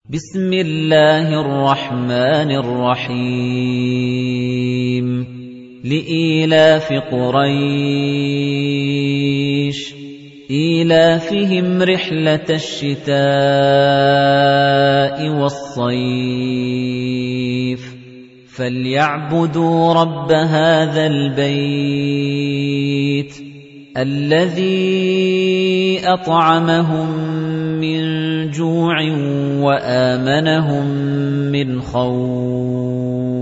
بسم الله الرحمن الرحيم لإيلاف قريش إيلافهم رحلة الشتاء والصيف فليعبدوا رب هذا البيت الذي أطعمهم من جوع وآمنهم من خوف